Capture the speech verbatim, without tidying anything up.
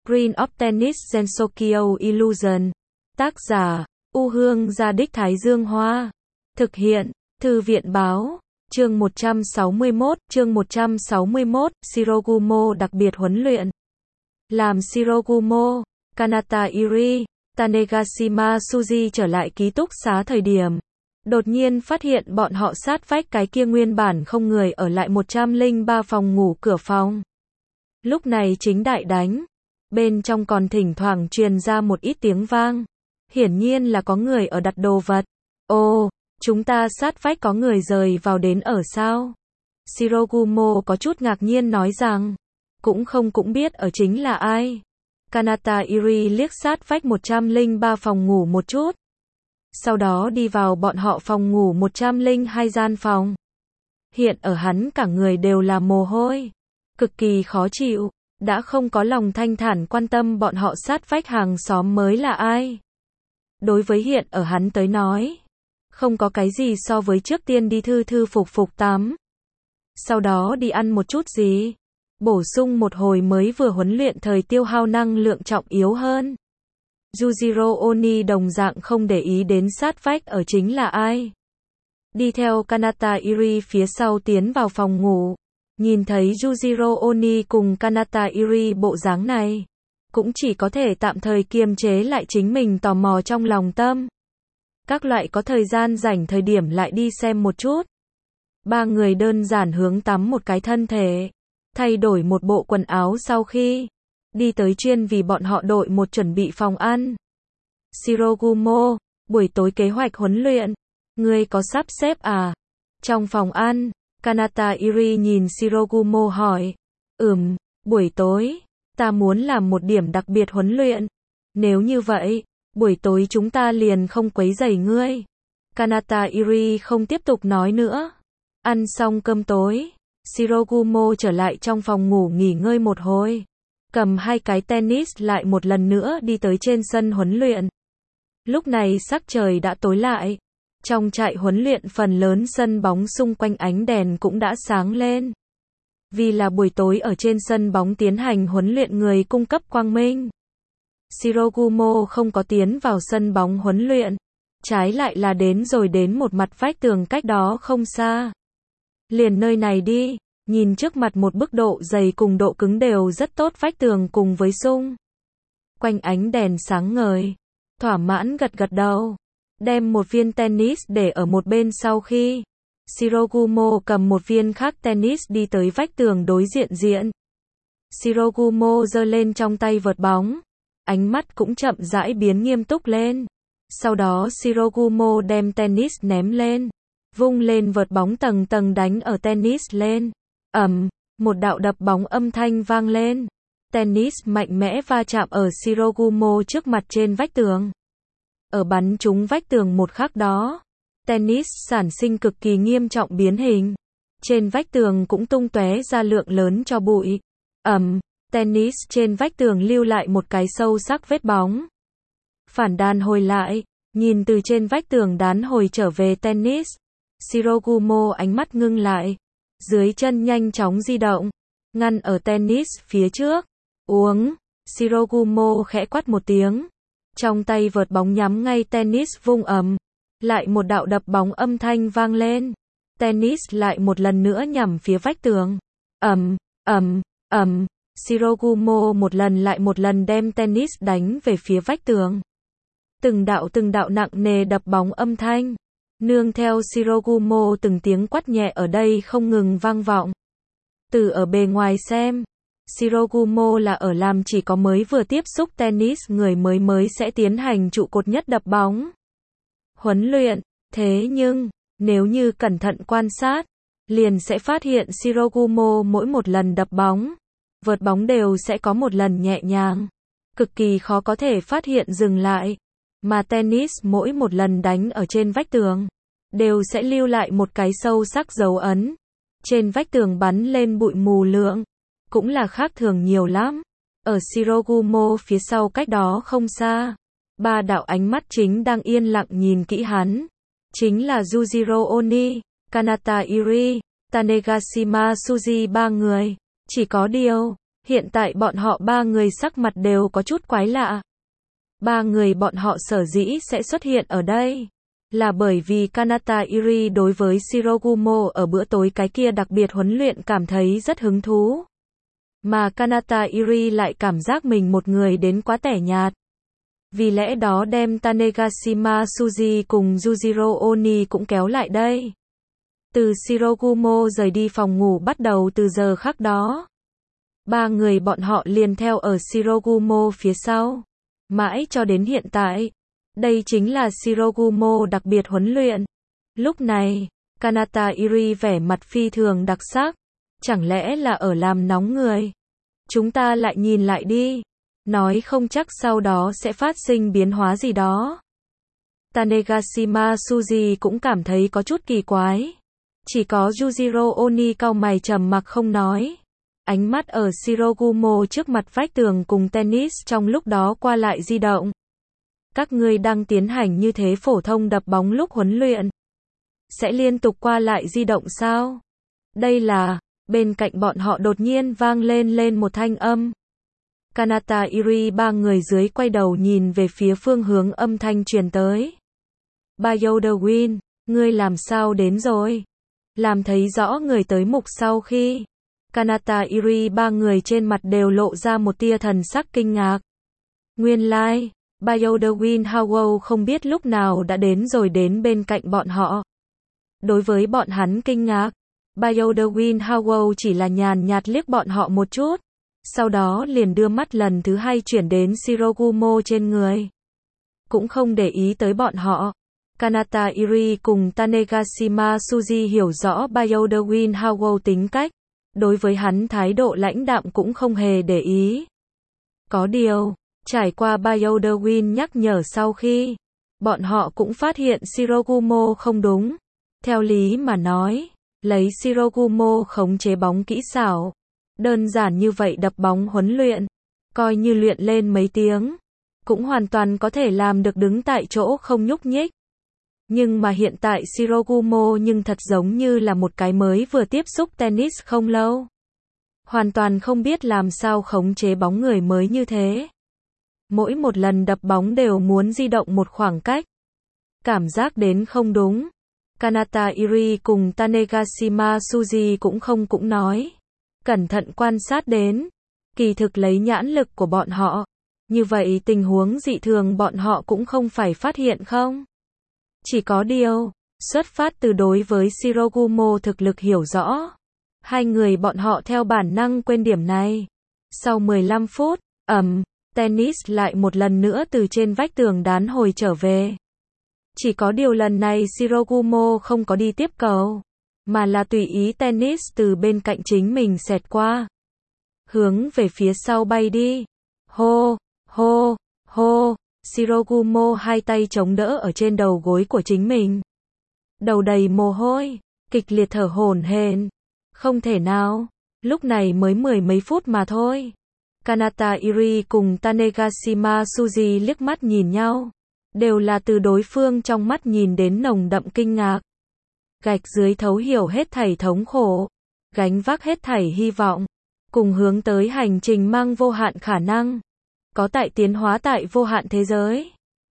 Green of Tennis Gensokyo Illusion. Tác giả, U Hương Gia Đích Thái Dương Hoa. Thực hiện, Thư viện Báo. Chương một trăm sáu mươi mốt, chương một trăm sáu mươi mốt, Shirogumo đặc biệt huấn luyện. Làm Shirogumo, Kanata Iri, Tanegashima Suji trở lại ký túc xá thời điểm. Đột nhiên phát hiện bọn họ sát vách cái kia nguyên bản không người ở lại một trăm lẻ ba phòng ngủ cửa phòng. Lúc này chính đại đánh. Bên trong còn thỉnh thoảng truyền ra một ít tiếng vang. Hiển nhiên là có người ở đặt đồ vật. Ồ, chúng ta sát vách có người rời vào đến ở sao? Shirogumo có chút ngạc nhiên nói rằng, cũng không cũng biết ở chính là ai. Kanata Iri liếc sát vách một trăm lẻ ba phòng ngủ một chút. Sau đó đi vào bọn họ phòng ngủ một trăm lẻ hai gian phòng. Hiện ở hắn cả người đều là mồ hôi. Cực kỳ khó chịu. Đã không có lòng thanh thản quan tâm bọn họ sát vách hàng xóm mới là ai. Đối với hiện ở hắn tới nói, không có cái gì so với trước tiên đi thư thư phục phục tắm. Sau đó đi ăn một chút gì. Bổ sung một hồi mới vừa huấn luyện thời tiêu hao năng lượng trọng yếu hơn. Yujiro Oni đồng dạng không để ý đến sát vách ở chính là ai. Đi theo Kanata Iri phía sau tiến vào phòng ngủ. Nhìn thấy Yujiro Oni cùng Kanata Iri bộ dáng này, cũng chỉ có thể tạm thời kiềm chế lại chính mình tò mò trong lòng tâm. Các loại có thời gian rảnh thời điểm lại đi xem một chút. Ba người đơn giản hướng tắm một cái thân thể, thay đổi một bộ quần áo sau khi đi tới chuyên vì bọn họ đội một chuẩn bị phòng ăn. Shirogumo, buổi tối kế hoạch huấn luyện, ngươi có sắp xếp à? Trong phòng ăn, Kanata Iri nhìn Shirogumo hỏi, ừm, buổi tối, ta muốn làm một điểm đặc biệt huấn luyện. Nếu như vậy, buổi tối chúng ta liền không quấy rầy ngươi. Kanata Iri không tiếp tục nói nữa. Ăn xong cơm tối, Shirogumo trở lại trong phòng ngủ nghỉ ngơi một hồi. Cầm hai cái tennis lại một lần nữa đi tới trên sân huấn luyện. Lúc này sắc trời đã tối lại. Trong trại huấn luyện phần lớn sân bóng xung quanh ánh đèn cũng đã sáng lên. Vì là buổi tối ở trên sân bóng tiến hành huấn luyện người cung cấp quang minh. Shirogumo không có tiến vào sân bóng huấn luyện. Trái lại là đến rồi đến một mặt vách tường cách đó không xa. Liền nơi này đi, nhìn trước mặt một bức độ dày cùng độ cứng đều rất tốt vách tường cùng với xung quanh ánh đèn sáng ngời. Thỏa mãn gật gật đầu. Đem một viên tennis để ở một bên sau khi Shirogumo cầm một viên khác tennis đi tới vách tường đối diện diện. Shirogumo giơ lên trong tay vợt bóng. Ánh mắt cũng chậm rãi biến nghiêm túc lên. Sau đó Shirogumo đem tennis ném lên. Vung lên vợt bóng tầng tầng đánh ở tennis lên. Ầm, một đạo đập bóng âm thanh vang lên. Tennis mạnh mẽ va chạm ở Shirogumo trước mặt trên vách tường. Ở bắn trúng vách tường một khắc đó, tennis sản sinh cực kỳ nghiêm trọng biến hình. Trên vách tường cũng tung tóe ra lượng lớn cho bụi. Ầm, tennis trên vách tường lưu lại một cái sâu sắc vết bóng. Phản đàn hồi lại, nhìn từ trên vách tường đán hồi trở về tennis. Shirogumo ánh mắt ngưng lại, dưới chân nhanh chóng di động, ngăn ở tennis phía trước. Uống, Shirogumo khẽ quát một tiếng. Trong tay vợt bóng nhắm ngay tennis vung ầm. Lại một đạo đập bóng âm thanh vang lên. Tennis lại một lần nữa nhằm phía vách tường. Ầm, ầm, ầm. Shirogumo một lần lại một lần đem tennis đánh về phía vách tường. Từng đạo từng đạo nặng nề đập bóng âm thanh. Nương theo Shirogumo từng tiếng quát nhẹ ở đây không ngừng vang vọng. Từ ở bề ngoài xem, Shirogumo là ở làm chỉ có mới vừa tiếp xúc tennis người mới mới sẽ tiến hành trụ cột nhất đập bóng huấn luyện. Thế nhưng, nếu như cẩn thận quan sát, liền sẽ phát hiện Shirogumo mỗi một lần đập bóng, vợt bóng đều sẽ có một lần nhẹ nhàng, cực kỳ khó có thể phát hiện dừng lại. Mà tennis mỗi một lần đánh ở trên vách tường, đều sẽ lưu lại một cái sâu sắc dấu ấn. Trên vách tường bắn lên bụi mù lượng, cũng là khác thường nhiều lắm. Ở Shirogumo phía sau cách đó không xa, ba đạo ánh mắt chính đang yên lặng nhìn kỹ hắn. Chính là Yujiro Oni, Kanata Iri, Tanegashima Suji ba người. Chỉ có điều, Hiện tại bọn họ ba người sắc mặt đều có chút quái lạ. Ba người bọn họ sở dĩ sẽ xuất hiện ở đây là bởi vì Kanata Iri đối với Shirogumo ở bữa tối cái kia đặc biệt huấn luyện cảm thấy rất hứng thú. Mà Kanata Iri lại cảm giác mình một người đến quá tẻ nhạt. Vì lẽ đó đem Tanegashima Suji cùng Yujiro Oni cũng kéo lại đây. Từ Shirogumo rời đi phòng ngủ bắt đầu từ giờ khắc đó. Ba người bọn họ liền theo ở Shirogumo phía sau. Mãi cho đến hiện tại. Đây chính là Shirogumo đặc biệt huấn luyện. Lúc này, Kanata Iri vẻ mặt phi thường đặc sắc. Chẳng lẽ là ở làm nóng người? Chúng ta lại nhìn lại đi. Nói không chắc sau đó sẽ phát sinh biến hóa gì đó. Tanegashima Suji cũng cảm thấy có chút kỳ quái. Chỉ có Yujiro Oni cau mày trầm mặc không nói. Ánh mắt ở Shirogumo trước mặt vách tường cùng tennis trong lúc đó qua lại di động. Các ngươi đang tiến hành như thế phổ thông đập bóng lúc huấn luyện. Sẽ liên tục qua lại di động sao? Đây là, bên cạnh bọn họ đột nhiên vang lên lên một thanh âm. Kanata Iri ba người dưới quay đầu nhìn về phía phương hướng âm thanh truyền tới. Bayodawin, ngươi làm sao đến rồi? Làm thấy rõ người tới mục sau khi. Kanata Iri ba người trên mặt đều lộ ra một tia thần sắc kinh ngạc. Nguyên lai, like, Bayodawin Howell không biết lúc nào đã đến rồi đến bên cạnh bọn họ. Đối với bọn hắn kinh ngạc, Bayodawin Howell chỉ là nhàn nhạt liếc bọn họ một chút. Sau đó liền đưa mắt lần thứ hai chuyển đến Shirogumo trên người. Cũng không để ý tới bọn họ. Kanata Iri cùng Tanegashima Suji hiểu rõ Bayodawin Howell tính cách. Đối với hắn thái độ lãnh đạm cũng không hề để ý. Có điều, trải qua Bayodawin nhắc nhở sau khi, bọn họ cũng phát hiện Shirogumo không đúng. Theo lý mà nói, lấy Shirogumo khống chế bóng kỹ xảo. Đơn giản như vậy đập bóng huấn luyện, coi như luyện lên mấy tiếng, cũng hoàn toàn có thể làm được đứng tại chỗ không nhúc nhích. Nhưng mà hiện tại Shirogumo nhưng thật giống như là một cái mới vừa tiếp xúc tennis không lâu. Hoàn toàn không biết làm sao khống chế bóng người mới như thế. Mỗi một lần đập bóng đều muốn di động một khoảng cách. Cảm giác đến không đúng. Kanata Iri cùng Tanegashima Suji cũng không cũng nói. Cẩn thận quan sát đến. Kỳ thực lấy nhãn lực của bọn họ. Như vậy tình huống dị thường bọn họ cũng không phải phát hiện không? Chỉ có điều, xuất phát từ đối với Shirogumo thực lực hiểu rõ. Hai người bọn họ theo bản năng quên điểm này. Sau mười lăm phút, ầm, tennis lại một lần nữa từ trên vách tường đán hồi trở về. Chỉ có điều lần này Shirogumo không có đi tiếp cầu, mà là tùy ý tennis từ bên cạnh chính mình xẹt qua. Hướng về phía sau bay đi. Hô, hô, hô. Shirogumo hai tay chống đỡ ở trên đầu gối của chính mình. Đầu đầy mồ hôi, kịch liệt thở hổn hển. Không thể nào, lúc này mới mười mấy phút mà thôi. Kanata Iri cùng Tanegashima Suji liếc mắt nhìn nhau. Đều là từ đối phương trong mắt nhìn đến nồng đậm kinh ngạc. Gạch dưới thấu hiểu hết thảy thống khổ. Gánh vác hết thảy hy vọng. Cùng hướng tới hành trình mang vô hạn khả năng. Có tại tiến hóa tại vô hạn thế giới.